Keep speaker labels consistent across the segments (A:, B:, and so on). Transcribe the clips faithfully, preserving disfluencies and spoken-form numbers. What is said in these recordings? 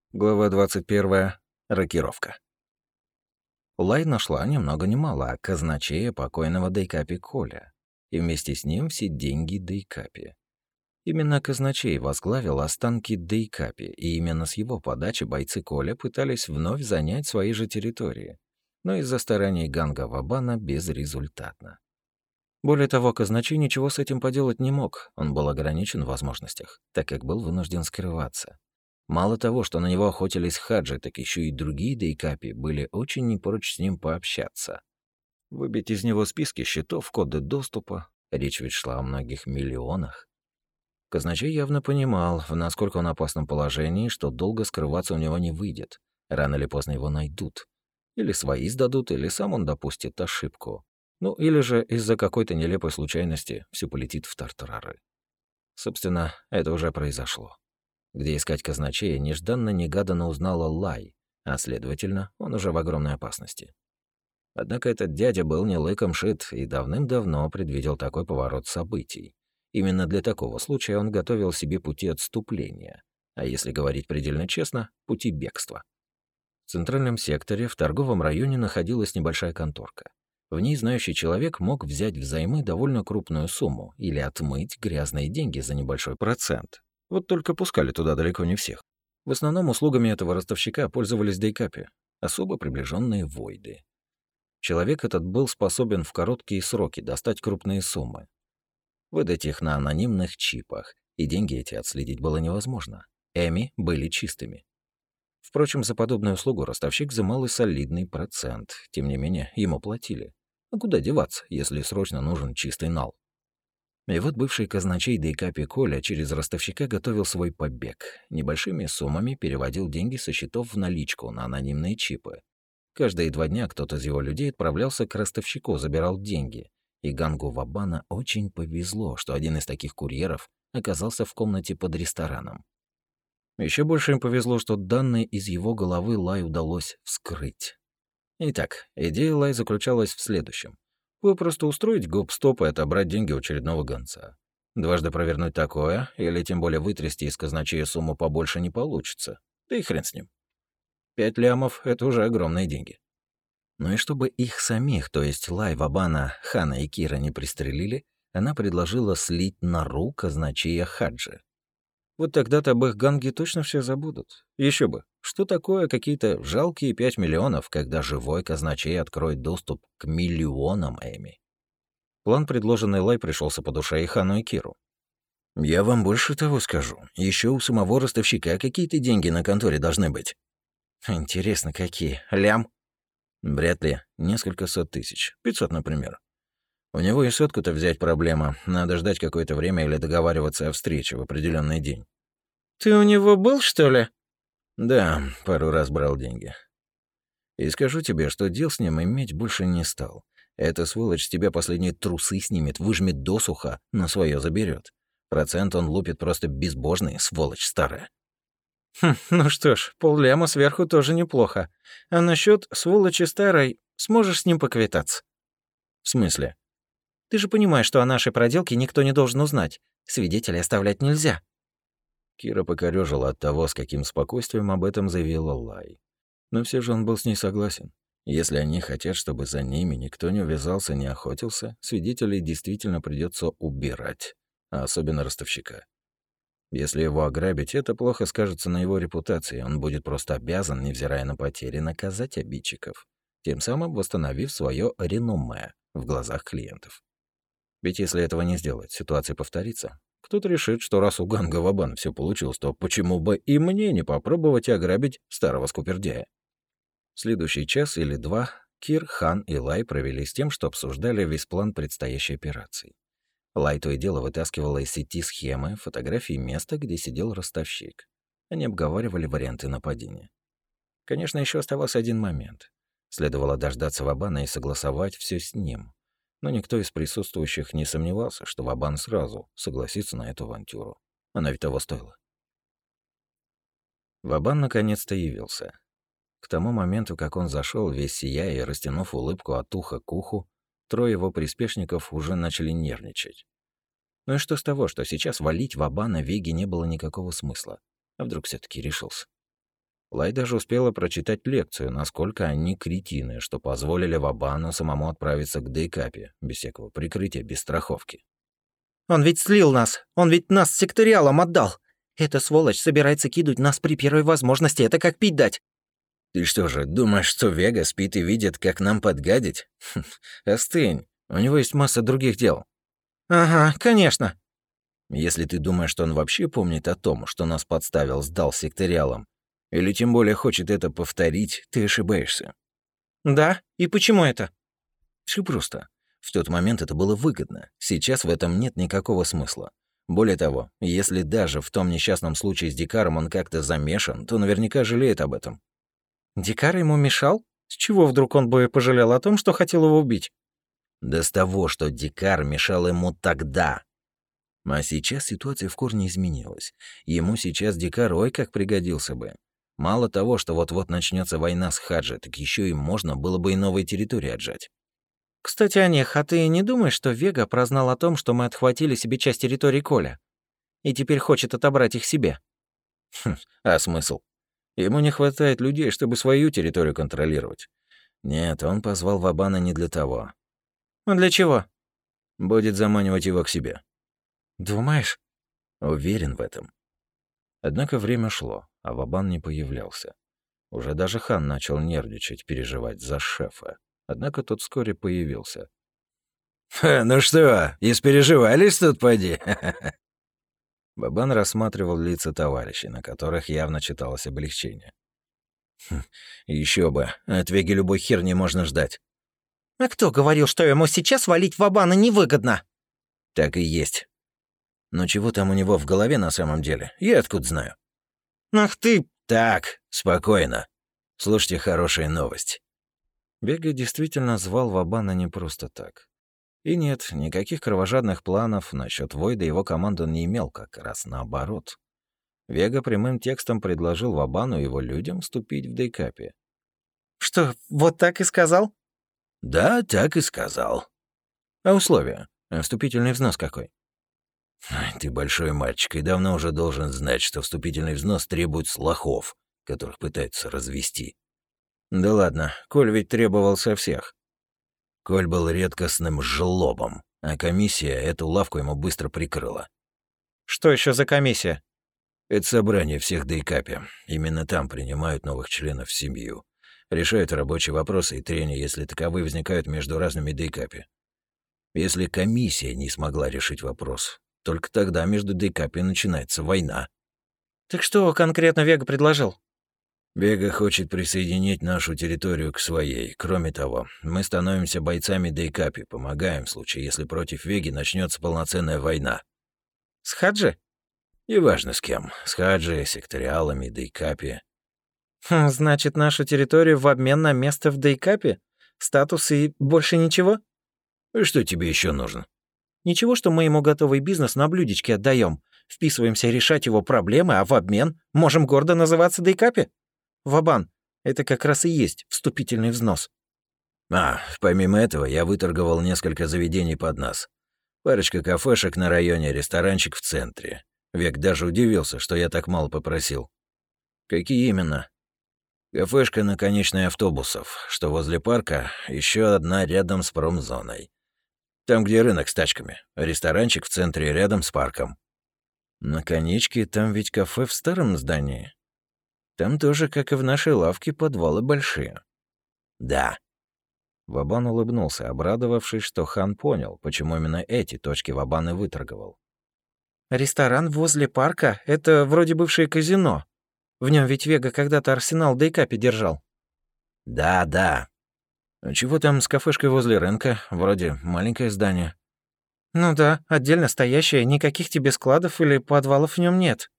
A: Глава двадцать первая. Рокировка. Лай нашла ни много ни мало казначея покойного Дейкапи Коля, и вместе с ним все деньги Дейкапи. Именно казначей возглавил останки Дейкапи, и именно с его подачи бойцы Коля пытались вновь занять свои же территории, но из-за стараний Ганга Вабана безрезультатно. Более того, казначей ничего с этим поделать не мог, он был ограничен в возможностях, так как был вынужден скрываться. Мало того, что на него охотились хаджи, так еще и другие дейкапи были очень не прочь с ним пообщаться. Выбить из него списки счетов, коды доступа, речь ведь шла о многих миллионах. Казначей явно понимал, в насколько он опасном положении, что долго скрываться у него не выйдет. Рано или поздно его найдут. Или свои сдадут, или сам он допустит ошибку. Ну, или же из-за какой-то нелепой случайности все полетит в тартарары. Собственно, это уже произошло. Где искать казначея, нежданно-негаданно узнала Лай, а, следовательно, он уже в огромной опасности. Однако этот дядя был не лыком шит и давным-давно предвидел такой поворот событий. Именно для такого случая он готовил себе пути отступления, а если говорить предельно честно, пути бегства. В центральном секторе, в торговом районе, находилась небольшая конторка. В ней знающий человек мог взять взаймы довольно крупную сумму или отмыть грязные деньги за небольшой процент. Вот только пускали туда далеко не всех. В основном услугами этого ростовщика пользовались дейкапи, особо приближенные войды. Человек этот был способен в короткие сроки достать крупные суммы, выдать их на анонимных чипах, и деньги эти отследить было невозможно. Эми были чистыми. Впрочем, за подобную услугу ростовщик взимал и солидный процент, тем не менее ему платили. А куда деваться, если срочно нужен чистый нал? И вот бывший казначей Дейкапи Коля через ростовщика готовил свой побег. Небольшими суммами переводил деньги со счетов в наличку на анонимные чипы. Каждые два дня кто-то из его людей отправлялся к ростовщику, забирал деньги. И Гангу Вабана очень повезло, что один из таких курьеров оказался в комнате под рестораном. Еще больше им повезло, что данные из его головы Лай удалось вскрыть. Итак, идея Лай заключалась в следующем. Попросту устроить гоп-стоп и отобрать деньги у очередного гонца. Дважды провернуть такое, или тем более вытрясти из казначея сумму побольше не получится. Да и хрен с ним. Пять лямов — это уже огромные деньги. Ну и чтобы их самих, то есть Лай, Вабана, Хана и Кира не пристрелили, она предложила слить нору казначея Хаджи. Вот тогда-то об их ганге точно все забудут. Еще бы, что такое какие-то жалкие пять миллионов, когда живой казначей откроет доступ к миллионам Эми? План, предложенный Лай, пришелся по душе и Хану, и Киру. «Я вам больше того скажу. Еще у самого ростовщика какие-то деньги на конторе должны быть». «Интересно, какие? Лям?» «Вряд ли. Несколько сот тысяч. Пятьсот, например. У него и сотку-то взять проблема. Надо ждать какое-то время или договариваться о встрече в определенный день».
B: «Ты у него был, что ли?»
A: «Да, пару раз брал деньги. И скажу тебе, что дел с ним иметь больше не стал. Эта сволочь с тебя последние трусы снимет, выжмет досуха, но свое заберет. Процент он лупит просто безбожный, сволочь старая».
B: Хм, ну что ж, полляма сверху тоже неплохо. А насчет сволочи старой, сможешь с ним поквитаться?
A: «В смысле?»
B: Ты же понимаешь, что о нашей проделке никто не должен узнать. Свидетелей оставлять нельзя.
A: Кира покорёжила от того, с каким спокойствием об этом заявила Лай. Но все же он был с ней согласен. Если они хотят, чтобы за ними никто не увязался, не охотился, свидетелей действительно придется убирать, а особенно ростовщика. Если его ограбить, это плохо скажется на его репутации, он будет просто обязан, невзирая на потери, наказать обидчиков, тем самым восстановив свое реноме в глазах клиентов. Ведь если этого не сделать, ситуация повторится. Кто-то решит, что раз у Ганга Вабан все получилось, то почему бы и мне не попробовать ограбить старого скупердяя? Следующий час или два Кир, Хан и Лай провели с тем, что обсуждали весь план предстоящей операции. Лай то и дело вытаскивала из сети схемы, фотографии места, где сидел ростовщик. Они обговаривали варианты нападения. Конечно, еще оставался один момент. Следовало дождаться Вабана и согласовать все с ним. Но никто из присутствующих не сомневался, что Вабан сразу согласится на эту авантюру. Она ведь того стоила. Вабан наконец-то явился. К тому моменту, как он зашел, весь сияя и растянув улыбку от уха к уху, трое его приспешников уже начали нервничать. Ну и что с того, что сейчас валить Вабана Веги не было никакого смысла? А вдруг все таки решился? Лай даже успела прочитать лекцию, насколько они кретины, что позволили Вабану самому отправиться к Дейкапе, без всякого прикрытия, без страховки.
B: «Он ведь слил нас! Он ведь нас секториалам отдал! Эта сволочь собирается кидать нас при первой возможности, это как пить дать!»
A: «Ты что же, думаешь, что Вега спит и видит, как нам подгадить? Остынь, у него есть масса других дел».
B: «Ага, конечно».
A: «Если ты думаешь, что он вообще помнит о том, что нас подставил, сдал секториалам, или тем более хочет это повторить, ты ошибаешься».
B: «Да? И почему это?»
A: Всё просто. В тот момент это было выгодно. Сейчас в этом нет никакого смысла. Более того, если даже в том несчастном случае с Дикаром он как-то замешан, то наверняка жалеет об этом.
B: Дикар ему мешал? С чего вдруг он бы пожалел о том, что хотел его убить?
A: Да с того, что Дикар мешал ему тогда. А сейчас ситуация в корне изменилась. Ему сейчас Дикар ой как пригодился бы. Мало того, что вот-вот начнется война с Хаджи, так еще и можно было бы и новые территории отжать.
B: Кстати, о них, а ты не думаешь, что Вега прознал о том, что мы отхватили себе часть территории Коля? И теперь хочет отобрать их себе?
A: Хм, а смысл? Ему не хватает людей, чтобы свою территорию контролировать. Нет, он позвал Вабана не для того.
B: А для чего?
A: Будет заманивать его к себе.
B: Думаешь?
A: Уверен в этом. Однако время шло, а Вабан не появлялся. Уже даже хан начал нервничать, переживать за шефа. Однако тот вскоре появился. «Ха, ну что, испереживались тут, поди?» Бабан рассматривал лица товарищей, на которых явно читалось облегчение. Хм, еще бы, от Веги любой херни можно ждать.
B: А кто говорил, что ему сейчас валить Вабана невыгодно?
A: Так и есть. Но чего там у него в голове на самом деле, я откуда знаю?
B: Ах ты...
A: Так, спокойно. Слушайте хорошая новость. Вега действительно звал Вабана не просто так. И нет, никаких кровожадных планов насчет Войда его команды он не имел, как раз наоборот. Вега прямым текстом предложил Вабану и его людям вступить в Дейкапе.
B: Что, вот так и сказал?
A: Да, так и сказал. А условия? А вступительный взнос какой? Ай, ты большой мальчик и давно уже должен знать, что вступительный взнос требует лохов, которых пытаются развести. Да ладно, Коль ведь требовал со всех. Коль был редкостным жлобом, а комиссия эту лавку ему быстро прикрыла.
B: Что еще за комиссия?
A: Это собрание всех Дейкапе. Именно там принимают новых членов в семью. Решают рабочие вопросы и трения, если таковые возникают между разными Дейкапе. Если комиссия не смогла решить вопрос, только тогда между Дейкапе начинается война.
B: Так что конкретно Вега предложил?
A: Вега хочет присоединить нашу территорию к своей. Кроме того, мы становимся бойцами Дейкапи, помогаем в случае, если против Веги начнется полноценная война.
B: С Хаджи?
A: Неважно с кем. С Хаджи, секториалами, Дейкапи.
B: Хм, значит, нашу территорию в обмен на место в Дейкапе? Статус и больше ничего?
A: И что тебе еще нужно?
B: Ничего, что мы ему готовый бизнес на блюдечке отдаем. Вписываемся решать его проблемы, а в обмен можем гордо называться Дейкапи? Вабан, это как раз и есть вступительный взнос.
A: А, помимо этого, я выторговал несколько заведений под нас. Парочка кафешек на районе, ресторанчик в центре. Век даже удивился, что я так мало попросил. Какие именно? Кафешка на конечной автобусов, что возле парка, еще одна рядом с промзоной. Там, где рынок с тачками. Ресторанчик в центре рядом с парком. На конечке там ведь кафе в старом здании. Там тоже, как и в нашей лавке, подвалы большие. Да. Вабан улыбнулся, обрадовавшись, что хан понял, почему именно эти точки Вабан и выторговал.
B: Ресторан возле парка — это вроде бывшее казино. В нем ведь Вега когда-то арсенал Дейкапи держал.
A: Да, да. А чего там с кафешкой возле рынка? Вроде маленькое здание.
B: Ну да, отдельно стоящее, никаких тебе складов или подвалов в нем нет.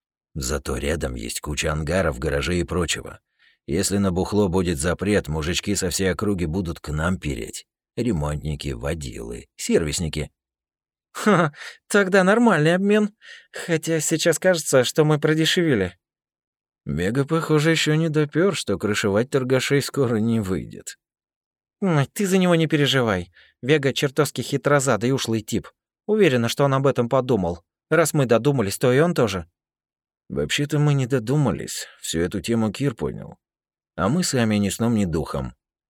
A: Зато рядом есть куча ангаров, гаражей и прочего. Если на бухло будет запрет, мужички со всей округи будут к нам переть. Ремонтники, водилы, сервисники.
B: Ха, тогда нормальный обмен. Хотя сейчас кажется, что мы продешевили.
A: Вега, похоже, еще не допёр, что крышевать торгашей скоро не выйдет.
B: Ой, ты за него не переживай. Вега чертовски хитрозадый и ушлый тип. Уверена, что он об этом подумал. Раз мы додумались, то и он тоже.
A: Вообще-то мы не додумались. Всю эту тему Кир понял. А мы сами ни сном, ни духом.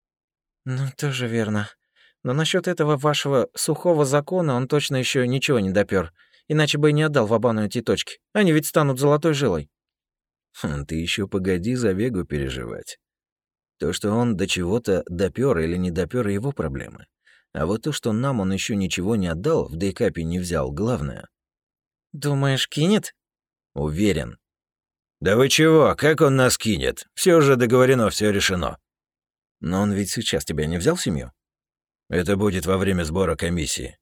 B: Ну, тоже верно. Но насчет этого вашего сухого закона он точно еще ничего не допер, иначе бы и не отдал Вабану эти точки. Они ведь станут золотой жилой.
A: Хм, ты еще погоди за Вегу переживать. То, что он до чего-то допер или не допер, его проблемы. А вот то, что нам он еще ничего не отдал, в дейкапе не взял, главное.
B: Думаешь, кинет?
A: Уверен. Да вы чего, как он нас кинет? Все уже договорено, все решено. Но он ведь сейчас тебя не взял в семью? Это будет во время сбора комиссии.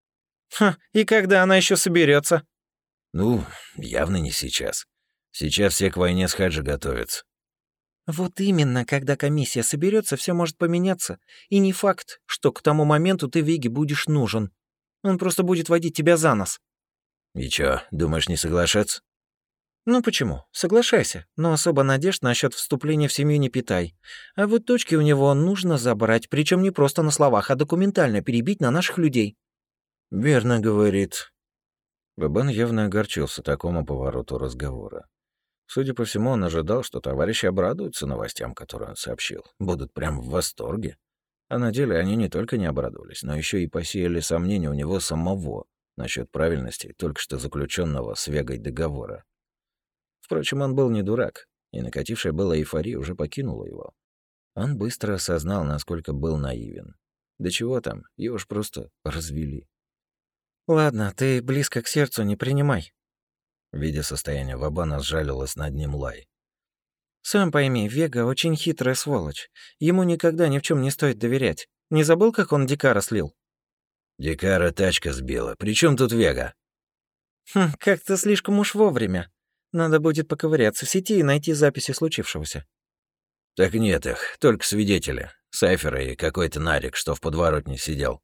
B: Ха, и когда она еще соберется?
A: Ну, явно не сейчас. Сейчас все к войне с Хаджи готовятся.
B: Вот именно, когда комиссия соберется, все может поменяться. И не факт, что к тому моменту ты Веге будешь нужен. Он просто будет водить тебя за нос.
A: И чё, думаешь, не соглашаться?
B: Ну почему? Соглашайся, но особо надежд насчет вступления в семью не питай. А вот точки у него нужно забрать, причем не просто на словах, а документально перебить на наших людей.
A: Верно говорит. Бабан явно огорчился такому повороту разговора. Судя по всему, он ожидал, что товарищи обрадуются новостям, которые он сообщил. Будут прям в восторге. А на деле они не только не обрадовались, но еще и посеяли сомнения у него самого насчет правильности только что заключенного с Вегой договора. Впрочем, он был не дурак, и накатившая была эйфория уже покинула его. Он быстро осознал, насколько был наивен. Да чего там, его ж просто развели.
B: Ладно, ты близко к сердцу не принимай.
A: Видя состояние Вабана, сжалилась над ним Лай.
B: Сам пойми, Вега очень хитрая сволочь. Ему никогда ни в чем не стоит доверять. Не забыл, как он Дикара слил?
A: Дикара тачка сбила. При чем тут Вега?
B: Хм, как-то слишком уж вовремя. Надо будет поковыряться в сети и найти записи случившегося.
A: Так нет их, только свидетели. Сайфер и какой-то Нарик, что в подворотне сидел.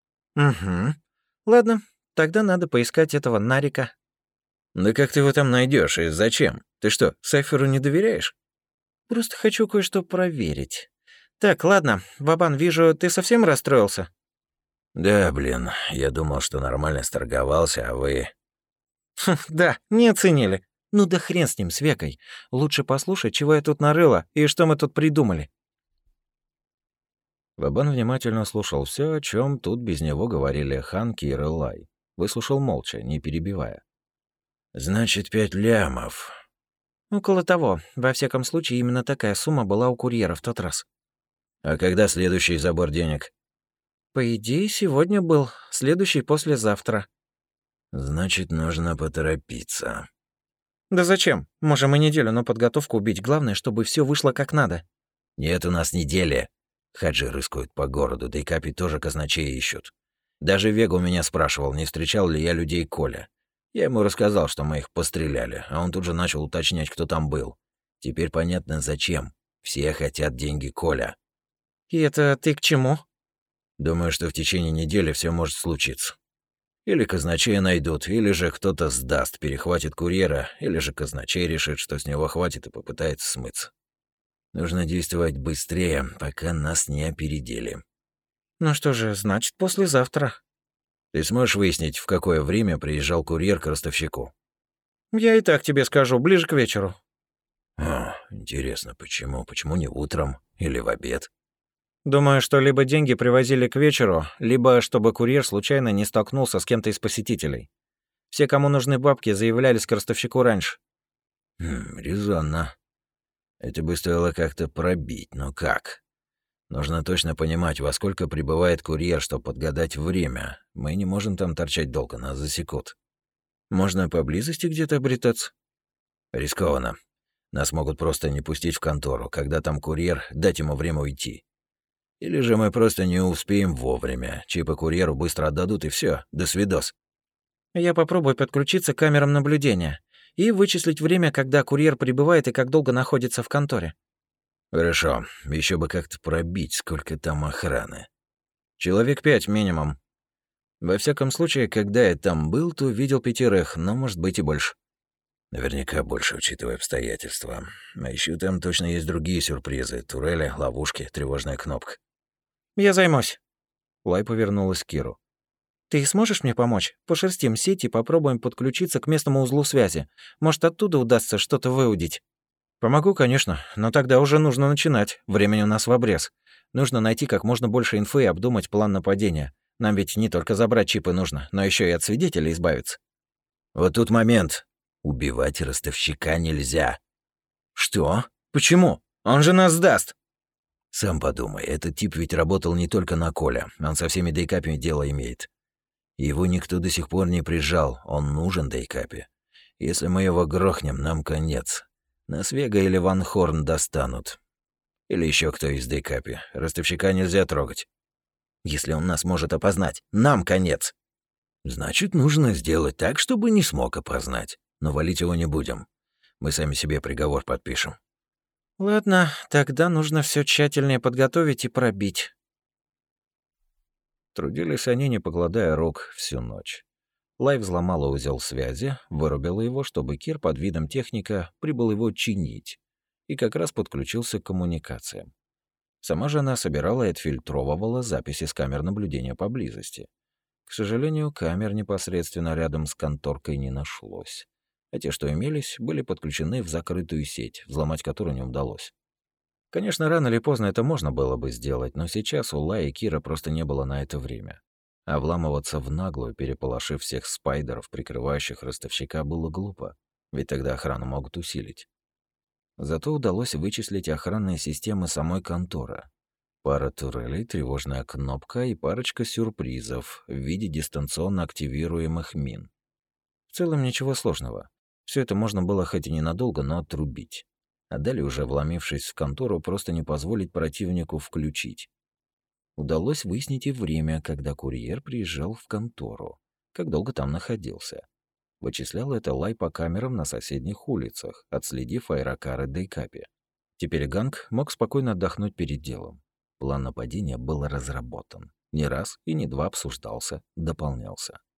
B: Угу. Ладно, тогда надо поискать этого Нарика.
A: Да как ты его там найдешь и зачем? Ты что, Сайферу не доверяешь?
B: Просто хочу кое-что проверить. Так, ладно, Вабан, вижу, ты совсем расстроился?
A: Да, блин, я думал, что нормально сторговался, а вы...
B: Хм, да, не оценили. Ну да хрен с ним, с Векой. Лучше послушай, чего я тут нарыла и что мы тут придумали.
A: Вабан внимательно слушал все, о чем тут без него говорили Хан, Кир и Лай. Выслушал молча, не перебивая. «Значит, пять лямов».
B: Около того. Во всяком случае, именно такая сумма была у курьера в тот раз.
A: «А когда следующий забор денег?»
B: По идее, сегодня был, следующий послезавтра.
A: «Значит, нужно поторопиться».
B: Да зачем? Можем и неделю на подготовку убить. Главное, чтобы все вышло как надо.
A: «Нет у нас недели. Хаджи рыскают по городу, да и Капи тоже казначеи ищут. Даже Вега у меня спрашивал, не встречал ли я людей Коля. Я ему рассказал, что мы их постреляли, а он тут же начал уточнять, кто там был. Теперь понятно, зачем. Все хотят деньги Коля».
B: И это ты к чему?
A: «Думаю, что в течение недели все может случиться. Или казначея найдут, или же кто-то сдаст, перехватит курьера, или же казначей решит, что с него хватит и попытается смыться. Нужно действовать быстрее, пока нас не опередили».
B: Ну что же, значит, послезавтра.
A: «Ты сможешь выяснить, в какое время приезжал курьер к ростовщику?»
B: Я и так тебе скажу, ближе к вечеру.
A: А, интересно, почему? Почему не утром или в обед?
B: Думаю, что либо деньги привозили к вечеру, либо чтобы курьер случайно не столкнулся с кем-то из посетителей. Все, кому нужны бабки, заявлялись к ростовщику раньше.
A: Хм, резонно. Это бы стоило как-то пробить, но как? Нужно точно понимать, во сколько прибывает курьер, чтобы подгадать время. Мы не можем там торчать долго, нас засекут. Можно поблизости где-то обретаться? Рискованно. Нас могут просто не пустить в контору, когда там курьер, дать ему время уйти. Или же мы просто не успеем вовремя. Чипы курьеру быстро отдадут и все. До свидос.
B: Я попробую подключиться к камерам наблюдения и вычислить время, когда курьер прибывает и как долго находится в конторе.
A: Хорошо. Еще бы как-то пробить, сколько там охраны.
B: Человек пять минимум.
A: Во всяком случае, когда я там был, то видел пятерых, но может быть и больше. Наверняка больше, учитывая обстоятельства. А еще там точно есть другие сюрпризы. Турели, ловушки, тревожная кнопка.
B: Я займусь.
A: Лай повернулась к Киру.
B: Ты сможешь мне помочь? Пошерстим сеть и попробуем подключиться к местному узлу связи. Может, оттуда удастся что-то выудить?» «Помогу, конечно, но тогда уже нужно начинать. Времени у нас в обрез. Нужно найти как можно больше инфы и обдумать план нападения. Нам ведь не только забрать чипы нужно, но еще и от свидетелей избавиться».
A: Вот тут момент. Убивать ростовщика нельзя.
B: «Что? Почему? Он же нас сдаст!»
A: Сам подумай, этот тип ведь работал не только на Коля, он со всеми дейкапами дело имеет. Его никто до сих пор не прижал, он нужен дейкапе. Если мы его грохнем, нам конец. Нас Вега или Ван Хорн достанут. Или еще кто из дейкапи. Ростовщика нельзя трогать.
B: Если он нас может опознать, нам конец.
A: Значит, нужно сделать так, чтобы не смог опознать. Но валить его не будем. Мы сами себе приговор подпишем.
B: Ладно, тогда нужно все тщательнее подготовить и пробить.
A: Трудились они, не покладая рук, всю ночь. Лай взломала узел связи, вырубила его, чтобы Кир под видом техника прибыл его чинить, и как раз подключился к коммуникациям. Сама же она собирала и отфильтровывала записи с камер наблюдения поблизости. К сожалению, камер непосредственно рядом с конторкой не нашлось, а те, что имелись, были подключены в закрытую сеть, взломать которую не удалось. Конечно, рано или поздно это можно было бы сделать, но сейчас у Лаи и Кира просто не было на это время. А вламываться в наглую, переполошив всех спайдеров, прикрывающих ростовщика, было глупо, ведь тогда охрану могут усилить. Зато удалось вычислить охранные системы самой конторы. Пара турелей, тревожная кнопка и парочка сюрпризов в виде дистанционно активируемых мин. В целом ничего сложного. Все это можно было хоть и ненадолго, но отрубить. А далее, уже вломившись в контору, просто не позволить противнику включить. Удалось выяснить и время, когда курьер приезжал в контору, как долго там находился. Вычислял это Лай по камерам на соседних улицах, отследив аэрокары дейкапи. Теперь Ганг мог спокойно отдохнуть перед делом. План нападения был разработан. Не раз и не два обсуждался, дополнялся.